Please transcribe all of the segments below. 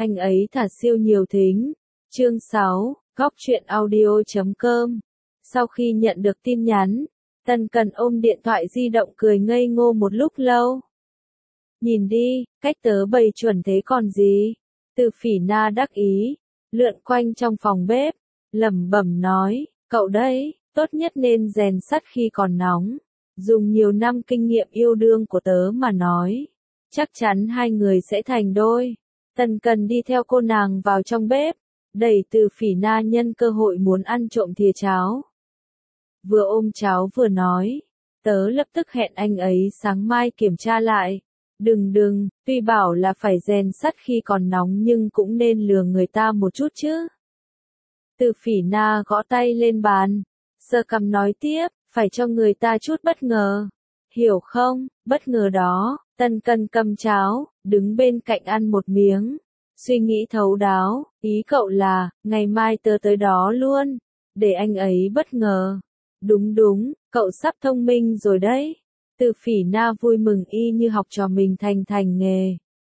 Anh ấy thả siêu nhiều thính. Chương 6, Góc truyện audio.com. Sau khi nhận được tin nhắn, Tần Cần ôm điện thoại di động cười ngây ngô một lúc lâu. Nhìn đi, cách tớ bày chuẩn thế còn gì? Từ Phỉ Na đắc ý, lượn quanh trong phòng bếp, lẩm bẩm nói, cậu đấy, tốt nhất nên rèn sắt khi còn nóng. Dùng nhiều năm kinh nghiệm yêu đương của tớ mà nói, chắc chắn hai người sẽ thành đôi. Tần Cần đi theo cô nàng vào trong bếp, đẩy Từ Phỉ Na nhân cơ hội muốn ăn trộm thìa cháo. Vừa ôm cháo vừa nói, tớ lập tức hẹn anh ấy sáng mai kiểm tra lại. Đừng, tuy bảo là phải rèn sắt khi còn nóng nhưng cũng nên lừa người ta một chút chứ. Từ Phỉ Na gõ tay lên bàn, sờ cằm nói tiếp, phải cho người ta chút bất ngờ. Hiểu không, bất ngờ đó. Tần Cần cầm cháo, đứng bên cạnh ăn một miếng. Suy nghĩ thấu đáo, ý cậu là, ngày mai tớ tới đó luôn, để anh ấy bất ngờ. Đúng, cậu sắp thông minh rồi đấy. Từ Phỉ Na vui mừng y như học trò mình thành nghề.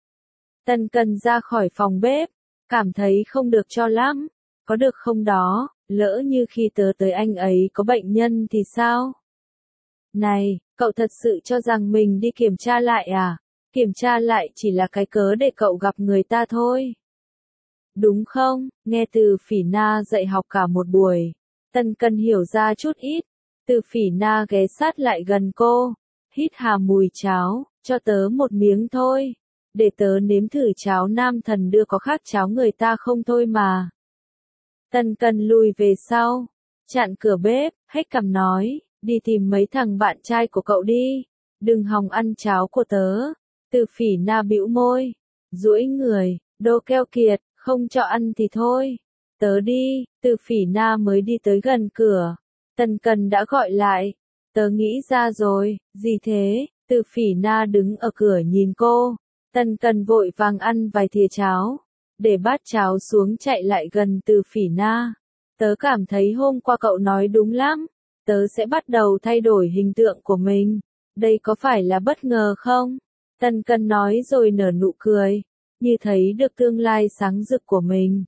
Tần Cần ra khỏi phòng bếp, cảm thấy không được cho lắm. Có được không đó, lỡ như khi tớ tới anh ấy có bệnh nhân thì sao? Này, cậu thật sự cho rằng mình đi kiểm tra lại à? Kiểm tra lại chỉ là cái cớ để cậu gặp người ta thôi. Đúng không? Nghe Từ Phỉ Na dạy học cả một buổi, Tần Cần hiểu ra chút ít. Từ Phỉ Na ghé sát lại gần cô, hít hà mùi cháo, cho tớ một miếng thôi. Để tớ nếm thử cháo nam thần đưa có khác cháo người ta không thôi mà. Tần Cần lùi về sau, chặn cửa bếp, hét cằm nói, đi tìm mấy thằng bạn trai của cậu đi, đừng hòng ăn cháo của tớ. Từ Phỉ Na bĩu môi, duỗi người, đồ keo kiệt, không cho ăn thì thôi. Tớ đi. Từ Phỉ Na mới đi tới gần cửa, Tần Cần đã gọi lại, tớ nghĩ ra rồi. Gì thế? Từ Phỉ Na đứng ở cửa nhìn cô. Tần Cần vội vàng ăn vài thìa cháo, để bát cháo xuống chạy lại gần Từ Phỉ Na. Tớ cảm thấy hôm qua cậu nói đúng lắm, tớ sẽ bắt đầu thay đổi hình tượng của mình. Đây có phải là bất ngờ không? Tần Cần nói rồi nở nụ cười, như thấy được tương lai sáng rực của mình.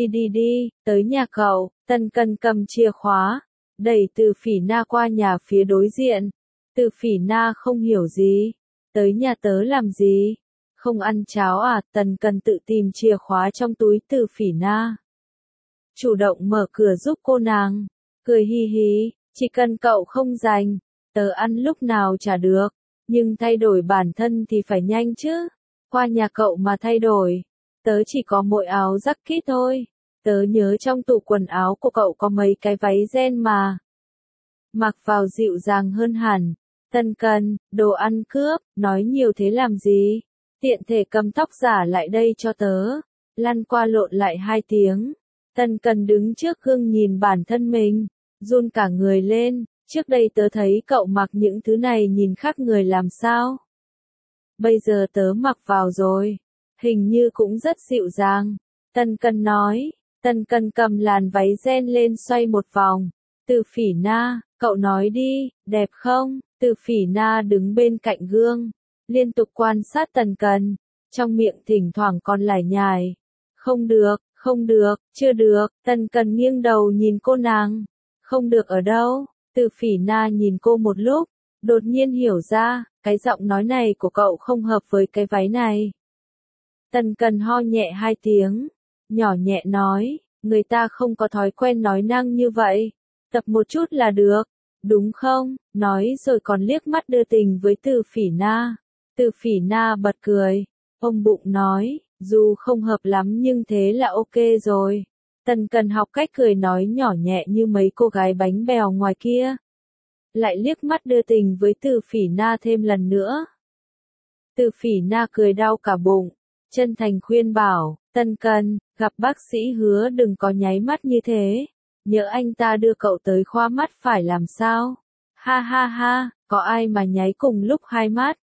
Đi, tới nhà cậu. Tần Cần cầm chìa khóa, đẩy Từ Phỉ Na qua nhà phía đối diện. Từ Phỉ Na không hiểu gì. Tới nhà tớ làm gì? Không ăn cháo à? Tần Cần tự tìm chìa khóa trong túi Từ Phỉ Na, chủ động mở cửa giúp cô nàng, cười hi hi, chỉ cần cậu không rành, tớ ăn lúc nào chả được, nhưng thay đổi bản thân thì phải nhanh chứ. Qua nhà cậu mà thay đổi, tớ chỉ có mỗi áo jacket thôi. Tớ nhớ trong tủ quần áo của cậu có mấy cái váy ren mà. Mặc vào dịu dàng hơn hẳn. Tần Cần, đồ ăn cướp, nói nhiều thế làm gì? Tiện thể cầm tóc giả lại đây cho tớ. Lăn qua lộn lại 2 tiếng. Tần Cần đứng trước gương nhìn bản thân mình, run cả người lên. Trước đây tớ thấy cậu mặc những thứ này nhìn khác người làm sao? Bây giờ tớ mặc vào rồi, hình như cũng rất dịu dàng. Tần Cần nói. Tần Cần cầm làn váy ren lên xoay một vòng. Từ Phỉ Na, cậu nói đi, đẹp không? Từ Phỉ Na đứng bên cạnh gương, liên tục quan sát Tần Cần, trong miệng thỉnh thoảng còn lải nhải. Không được, chưa được. Tần Cần nghiêng đầu nhìn cô nàng. Không được ở đâu? Từ Phỉ Na nhìn cô một lúc, đột nhiên hiểu ra, cái giọng nói này của cậu không hợp với cái váy này. Tần Cần ho nhẹ 2 tiếng, nhỏ nhẹ nói, người ta không có thói quen nói năng như vậy, tập một chút là được, đúng không? Nói rồi còn liếc mắt đưa tình với Từ Phỉ Na. Từ Phỉ Na bật cười, ôm bụng nói, dù không hợp lắm nhưng thế là ok rồi. Tần Cần học cách cười nói nhỏ nhẹ như mấy cô gái bánh bèo ngoài kia. Lại liếc mắt đưa tình với Từ Phỉ Na thêm lần nữa. Từ Phỉ Na cười đau cả bụng, chân thành khuyên bảo, Tần Cần, gặp bác sĩ hứa đừng có nháy mắt như thế. Nhớ anh ta đưa cậu tới khoa mắt phải làm sao? Ha, có ai mà nháy cùng lúc 2 mắt?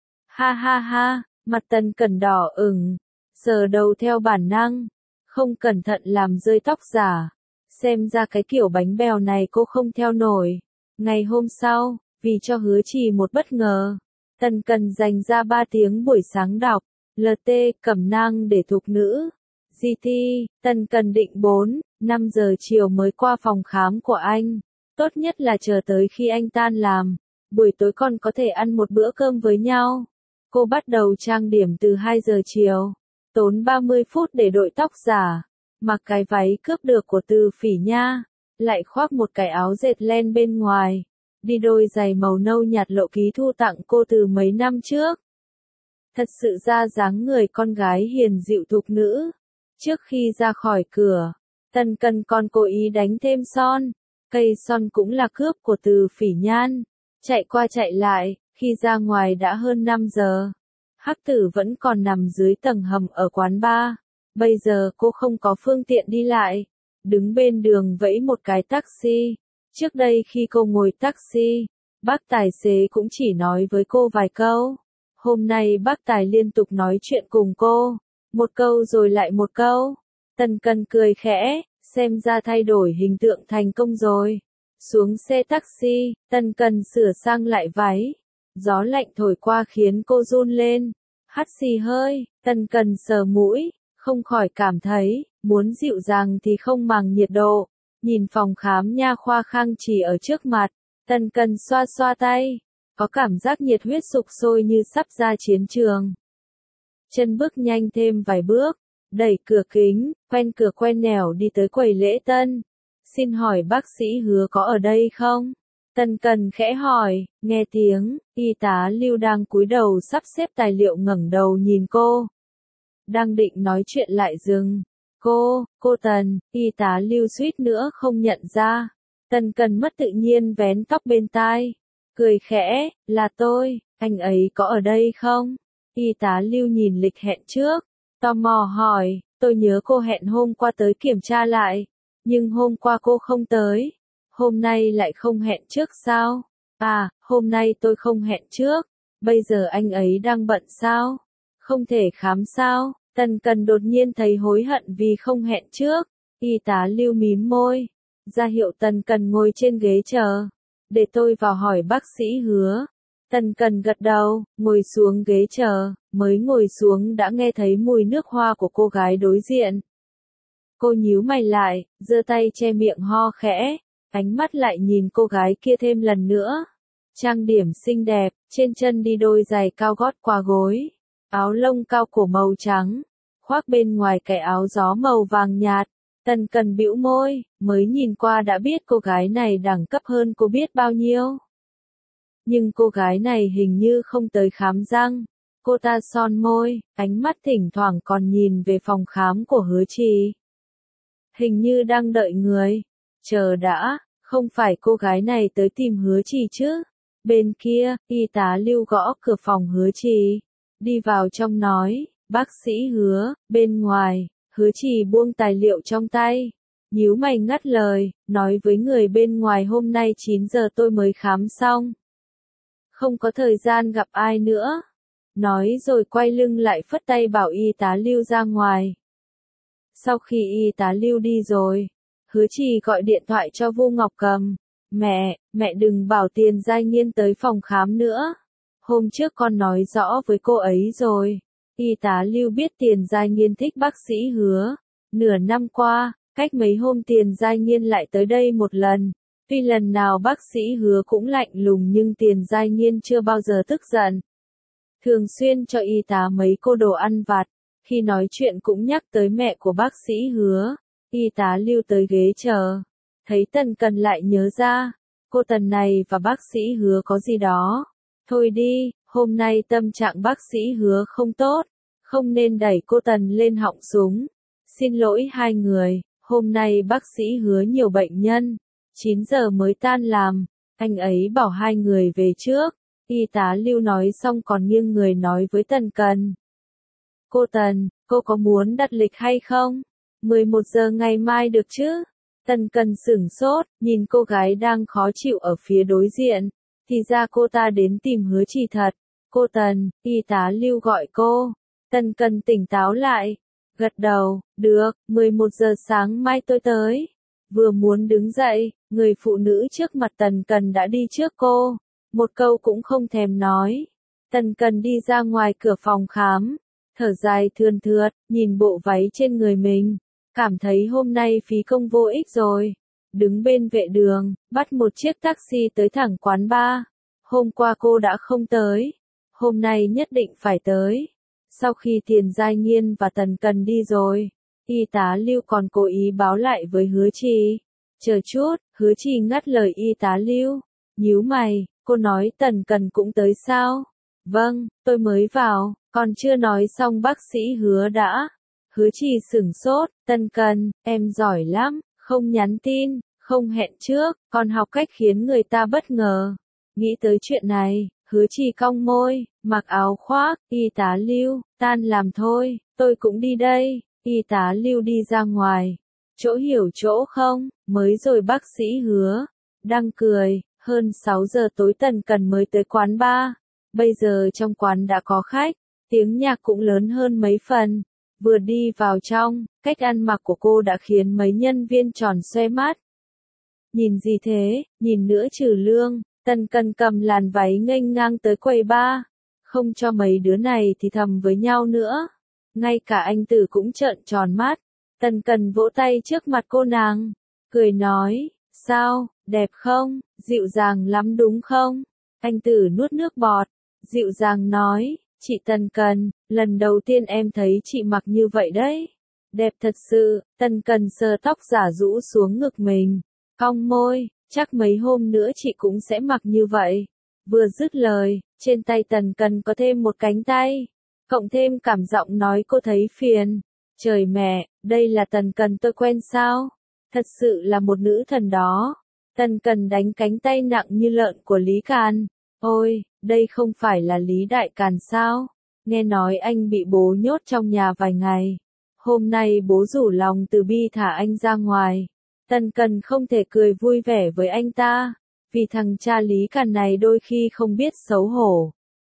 Ha, mặt Tần Cần đỏ ửng, sờ đầu theo bản năng, không cẩn thận làm rơi tóc giả. Xem ra cái kiểu bánh bèo này cô không theo nổi. Ngày hôm sau, vì cho Hứa Trì một bất ngờ, Tần Cần dành ra 3 tiếng buổi sáng đọc, LT cẩm nang để thục nữ. GT, Tần Cần định 4-5 giờ chiều mới qua phòng khám của anh. Tốt nhất là chờ tới khi anh tan làm. Buổi tối còn có thể ăn một bữa cơm với nhau. Cô bắt đầu trang điểm từ 2 giờ chiều. Tốn 30 phút để đội tóc giả. Mặc cái váy cướp được của Từ Phỉ Nha. Lại khoác một cái áo dệt len bên ngoài. Đi đôi giày màu nâu nhạt Lộ Ký thu tặng cô từ mấy năm trước. Thật sự ra dáng người con gái hiền dịu thục nữ. Trước khi ra khỏi cửa, Tần Cần còn cố ý đánh thêm son. Cây son cũng là cướp của Từ Phỉ Nhan. Chạy qua chạy lại, khi ra ngoài đã hơn 5 giờ. Hắc Tử vẫn còn nằm dưới tầng hầm ở quán bar. Bây giờ cô không có phương tiện đi lại. Đứng bên đường vẫy một cái taxi. Trước đây khi cô ngồi taxi, bác tài xế cũng chỉ nói với cô vài câu. Hôm nay bác tài liên tục nói chuyện cùng cô. Một câu rồi lại một câu. Tần Cần cười khẽ, xem ra thay đổi hình tượng thành công rồi. Xuống xe taxi, Tần Cần sửa sang lại váy. Gió lạnh thổi qua khiến cô run lên. Hắt xì hơi, Tần Cần sờ mũi, không khỏi cảm thấy, muốn dịu dàng thì không màng nhiệt độ. Nhìn phòng khám nha khoa Khang Trì ở trước mặt, Tần Cần xoa xoa tay. Có cảm giác nhiệt huyết sục sôi như sắp ra chiến trường. Chân bước nhanh thêm vài bước, đẩy cửa kính, quen cửa quen nẻo đi tới quầy lễ tân. Xin hỏi bác sĩ Hứa có ở đây không? Tần Cần khẽ hỏi, nghe tiếng, y tá Lưu đang cúi đầu sắp xếp tài liệu ngẩng đầu nhìn cô. Đang định nói chuyện lại dừng. Cô Tần, y tá Lưu suýt nữa không nhận ra. Tần Cần mất tự nhiên vén tóc bên tai. Cười khẽ, là tôi, anh ấy có ở đây không? Y tá Lưu nhìn lịch hẹn trước, tò mò hỏi, tôi nhớ cô hẹn hôm qua tới kiểm tra lại, nhưng hôm qua cô không tới, hôm nay lại không hẹn trước sao? À, hôm nay tôi không hẹn trước, bây giờ anh ấy đang bận sao? Không thể khám sao? Tần Cần đột nhiên thấy hối hận vì không hẹn trước, y tá Lưu mím môi, ra hiệu Tần Cần ngồi trên ghế chờ. Để tôi vào hỏi bác sĩ Hứa. Tần Cần gật đầu, ngồi xuống ghế chờ, mới ngồi xuống đã nghe thấy mùi nước hoa của cô gái đối diện. Cô nhíu mày lại, giơ tay che miệng ho khẽ, ánh mắt lại nhìn cô gái kia thêm lần nữa. Trang điểm xinh đẹp, trên chân đi đôi giày cao gót qua gối, áo lông cao cổ màu trắng, khoác bên ngoài cái áo gió màu vàng nhạt. Tần Cần bĩu môi, mới nhìn qua đã biết cô gái này đẳng cấp hơn cô biết bao nhiêu. Nhưng cô gái này hình như không tới khám răng. Cô ta son môi, ánh mắt thỉnh thoảng còn nhìn về phòng khám của Hứa Trì. Hình như đang đợi người. Chờ đã, không phải cô gái này tới tìm Hứa Trì chứ? Bên kia, y tá Lưu gõ cửa phòng Hứa Trì. Đi vào trong nói, bác sĩ Hứa, bên ngoài. Hứa Trì buông tài liệu trong tay, nhíu mày ngắt lời, nói với người bên ngoài hôm nay 9 giờ tôi mới khám xong. Không có thời gian gặp ai nữa. Nói rồi quay lưng lại phất tay bảo y tá Lưu ra ngoài. Sau khi y tá Lưu đi rồi, Hứa Trì gọi điện thoại cho Vu Ngọc Cầm. Mẹ đừng bảo Tiền Giai Nghiên tới phòng khám nữa. Hôm trước con nói rõ với cô ấy rồi. Y tá Lưu biết Tiền Giai Nghiên thích bác sĩ Hứa. Nửa năm qua, cách mấy hôm Tiền Giai Nghiên lại tới đây một lần. Tuy lần nào bác sĩ Hứa cũng lạnh lùng nhưng Tiền Giai Nghiên chưa bao giờ tức giận. Thường xuyên cho y tá mấy cô đồ ăn vặt. Khi nói chuyện cũng nhắc tới mẹ của bác sĩ Hứa. Y tá Lưu tới ghế chờ. Thấy Tần Cần lại nhớ ra. Cô Tần này và bác sĩ Hứa có gì đó. Thôi đi, hôm nay tâm trạng bác sĩ Hứa không tốt. Không nên đẩy cô Tần lên họng súng. Xin lỗi hai người, hôm nay bác sĩ Hứa nhiều bệnh nhân. 9 giờ mới tan làm. Anh ấy bảo hai người về trước. Y tá Lưu nói xong còn nghiêng người nói với Tần Cần. Cô Tần, cô có muốn đặt lịch hay không? 11 giờ ngày mai được chứ? Tần Cần sửng sốt, nhìn cô gái đang khó chịu ở phía đối diện. Thì ra cô ta đến tìm Hứa Trì thật. Cô Tần, y tá Lưu gọi cô. Tần Cần tỉnh táo lại. Gật đầu, được, 11 giờ sáng mai tôi tới. Vừa muốn đứng dậy, người phụ nữ trước mặt Tần Cần đã đi trước cô. Một câu cũng không thèm nói. Tần Cần đi ra ngoài cửa phòng khám. thở dài thườn thượt, nhìn bộ váy trên người mình, cảm thấy hôm nay phí công vô ích rồi. Đứng bên vệ đường, bắt một chiếc taxi tới thẳng quán bar. Hôm qua cô đã không tới, hôm nay nhất định phải tới. Sau khi Tiền Giai Nghiên và Tần Cần đi rồi, y tá Lưu còn cố ý báo lại với Hứa Trì. Chờ chút, Hứa Trì ngắt lời y tá Lưu. Nhíu mày, cô nói Tần Cần cũng tới sao? Vâng, tôi mới vào, còn chưa nói xong bác sĩ Hứa đã. Hứa Trì sửng sốt, Tần Cần, em giỏi lắm, không nhắn tin, không hẹn trước, còn học cách khiến người ta bất ngờ. Nghĩ tới chuyện này, Hứa Trì cong môi, mặc áo khoác, y tá Lưu, tan làm thôi, tôi cũng đi đây. Y tá Lưu đi ra ngoài. Chỗ hiểu chỗ không, mới rồi bác sĩ Hứa. Đang cười, hơn 6 giờ tối Tần Cần mới tới quán bar. Bây giờ trong quán đã có khách, tiếng nhạc cũng lớn hơn mấy phần. Vừa đi vào trong, cách ăn mặc của cô đã khiến mấy nhân viên tròn xoe mắt. Nhìn gì thế, nhìn nữa trừ lương. Tần Cần cầm làn váy nghênh ngang tới quầy bar. Không cho mấy đứa này thì thầm với nhau nữa. Ngay cả anh Tử cũng trợn tròn mắt. Tần Cần vỗ tay trước mặt cô nàng, cười nói, sao, đẹp không, dịu dàng lắm đúng không? Anh Tử nuốt nước bọt, dịu dàng nói, chị Tần Cần, lần đầu tiên em thấy chị mặc như vậy đấy. Đẹp thật sự. Tần Cần sờ tóc giả rũ xuống ngực mình, cong môi, chắc mấy hôm nữa chị cũng sẽ mặc như vậy. Vừa dứt lời, trên tay Tần Cần có thêm một cánh tay, cộng thêm cảm giọng nói cô thấy phiền. Trời mẹ, đây là Tần Cần tôi quen sao? Thật sự là một nữ thần đó. Tần Cần đánh cánh tay nặng như lợn của Lý Càn. Ôi, đây không phải là Lý Đại Càn sao? Nghe nói anh bị bố nhốt trong nhà vài ngày. Hôm nay bố rủ lòng từ bi thả anh ra ngoài. Tần Cần không thể cười vui vẻ với anh ta, vì thằng cha Lý Càn này đôi khi không biết xấu hổ.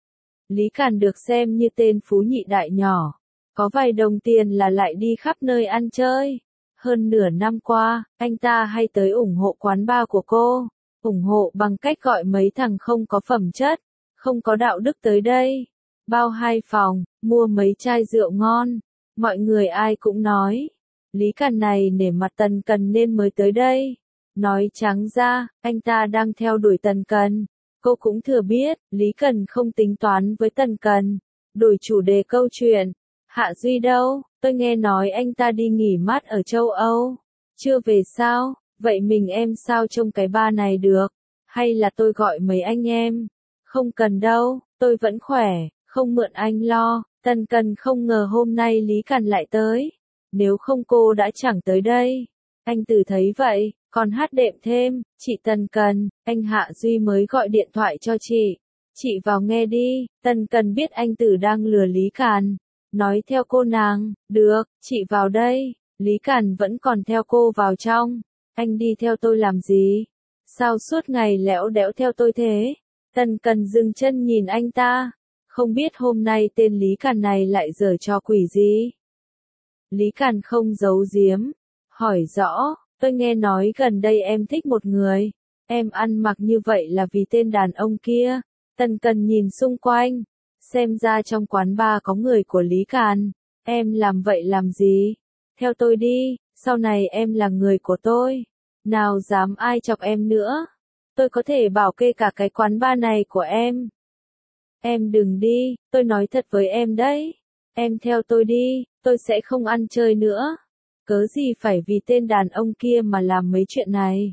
Lý Càn được xem như tên phú nhị đại nhỏ. Có vài đồng tiền là lại đi khắp nơi ăn chơi. Hơn nửa năm qua, anh ta hay tới ủng hộ quán bar của cô. Ủng hộ bằng cách gọi mấy thằng không có phẩm chất, không có đạo đức tới đây. Bao 2 phòng, mua mấy chai rượu ngon. Mọi người ai cũng nói, Lý Càn này nể mặt Tần Cần nên mới tới đây. Nói trắng ra, anh ta đang theo đuổi Tần Cần. Cô cũng thừa biết, Lý Cần không tính toán với Tần Cần. Đổi chủ đề câu chuyện. Hạ Duy đâu? Tôi nghe nói anh ta đi nghỉ mát ở châu Âu. Chưa về sao? Vậy mình em sao trông cái bar này được? Hay là tôi gọi mấy anh em? Không cần đâu, tôi vẫn khỏe, không mượn anh lo. Tần Cần không ngờ hôm nay Lý Càn lại tới. Nếu không cô đã chẳng tới đây. Anh Tử thấy vậy, còn hát đệm thêm, chị Tần Cần, anh Hạ Duy mới gọi điện thoại cho chị. Chị vào nghe đi. Tần Cần biết anh Tử đang lừa Lý Càn. Nói theo cô nàng, được, chị vào đây. Lý Càn vẫn còn theo cô vào trong. Anh đi theo tôi làm gì? Sao suốt ngày lẽo đẽo theo tôi thế? Tần Cần dừng chân nhìn anh ta. Không biết hôm nay tên Lý Càn này lại giở trò quỷ gì? Lý Càn không giấu giếm, hỏi rõ, tôi nghe nói gần đây em thích một người. Em ăn mặc như vậy là vì tên đàn ông kia. Tần Cần nhìn xung quanh. Xem ra trong quán bar có người của Lý Càn. Em làm vậy làm gì? Theo tôi đi, sau này em là người của tôi. Nào dám ai chọc em nữa. Tôi có thể bảo kê cả cái quán bar này của em. Em đừng đi, tôi nói thật với em đấy. Em theo tôi đi, tôi sẽ không ăn chơi nữa. Cớ gì phải vì tên đàn ông kia mà làm mấy chuyện này.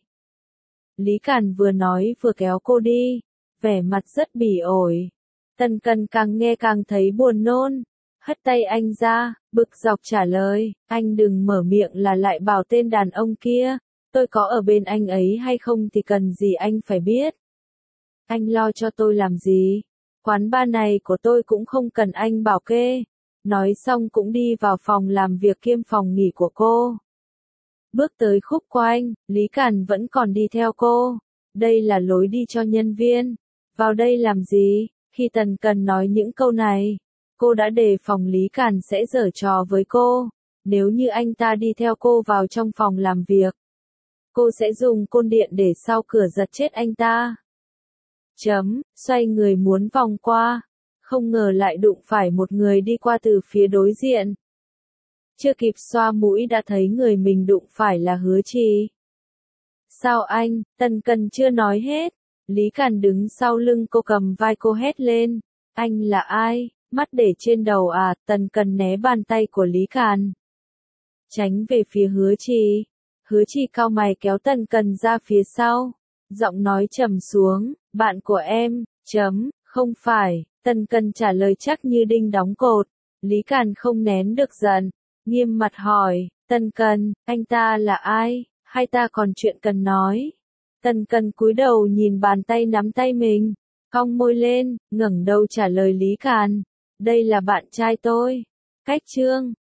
Lý Càn vừa nói vừa kéo cô đi, vẻ mặt rất bỉ ổi. Tần Cần càng nghe càng thấy buồn nôn, hất tay anh ra, bực dọc trả lời, anh đừng mở miệng là lại bảo tên đàn ông kia, tôi có ở bên anh ấy hay không thì cần gì anh phải biết. Anh lo cho tôi làm gì? Quán bar này của tôi cũng không cần anh bảo kê. Nói xong cũng đi vào phòng làm việc kiêm phòng nghỉ của cô. Bước tới khúc quanh, Lý Càn vẫn còn đi theo cô. Đây là lối đi cho nhân viên. Vào đây làm gì? Khi Tần Cần nói những câu này, cô đã đề phòng Lý Càn sẽ giở trò với cô. Nếu như anh ta đi theo cô vào trong phòng làm việc, cô sẽ dùng côn điện để sau cửa giật chết anh ta. Xoay người muốn vòng qua. không ngờ lại đụng phải một người đi qua từ phía đối diện. Chưa kịp xoa mũi đã thấy người mình đụng phải là Hứa Trì. Sao anh, Tần Cần chưa nói hết. Lý Càn đứng sau lưng cô cầm vai cô hét lên. Anh là ai, mắt để trên đầu à? Tần Cần né bàn tay của Lý Càn, tránh về phía Hứa Trì. Hứa Trì cau mày kéo Tần Cần ra phía sau. Giọng nói trầm xuống, bạn của em, không phải. Tần Cần trả lời chắc như đinh đóng cột. Lý Càn không nén được giận, nghiêm mặt hỏi, Tần Cần, anh ta là ai, hay ta còn chuyện cần nói? Tần Cần cúi đầu nhìn bàn tay nắm tay mình, cong môi lên, ngẩng đầu trả lời Lý Càn, đây là bạn trai tôi. Cách chương